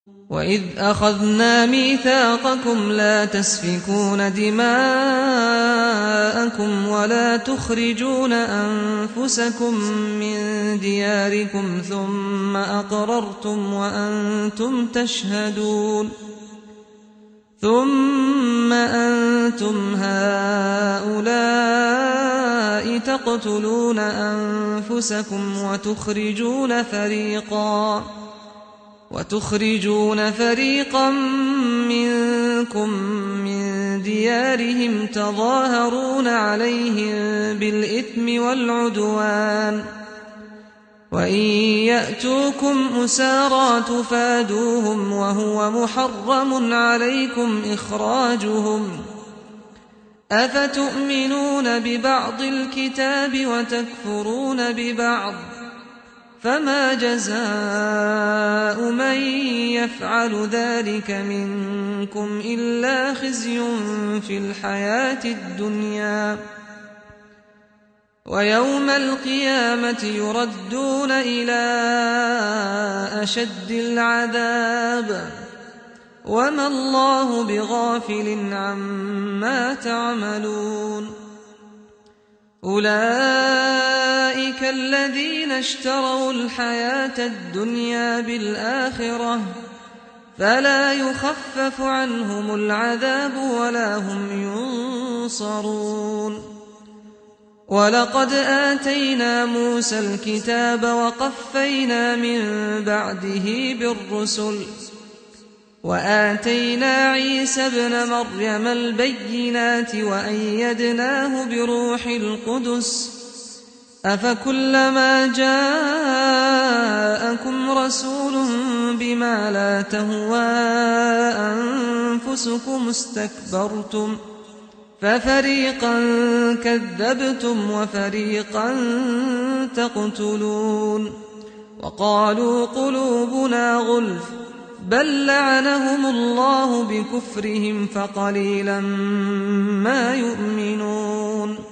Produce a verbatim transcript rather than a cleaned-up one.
وَإِذْ أَخَذْنَا مِيثَاقَكُمْ لَا تَسْفِكُونَ دِمَاءَكُمْ وَلَا تُخْرِجُونَ أَنفُسَكُم مِّن دِيَارِكُمْ ثُمَّ أَقْرَرْتُمْ وَأَنتُمْ تَشْهَدُونَ ثُمَّ أَنتُمْ هَٰؤُلَاءِ تَقْتُلُونَ أَنفُسَكُمْ وَتُخْرِجُونَ فَرِيقًا وتخرجون فريقا منكم من ديارهم تظاهرون عليهم بالإثم والعدوان وإن يأتوكم أسارى تفادوهم وهو محرم عليكم إخراجهم أفتؤمنون ببعض الكتاب وتكفرون ببعض فما جزاء من يفعل ذلك منكم إلا خزي في الحياة الدنيا ويوم القيامة يردون إلى أشد العذاب وما الله بغافل عما تعملون أولئك الذين اشتروا الحياة الدنيا بالآخرة فلا يخفف عنهم العذاب ولا هم ينصرون ولقد آتينا موسى الكتاب وقفينا من بعده بالرسل وآتينا عيسى ابن مريم البينات وأيدناه بروح القدس أفكلما جاءكم رسول بما لا تهوى أنفسكم استكبرتم ففريقا كذبتم وفريقا تقتلون وقالوا قلوبنا غلف بل لعنهم الله بكفرهم فقليلا ما يؤمنون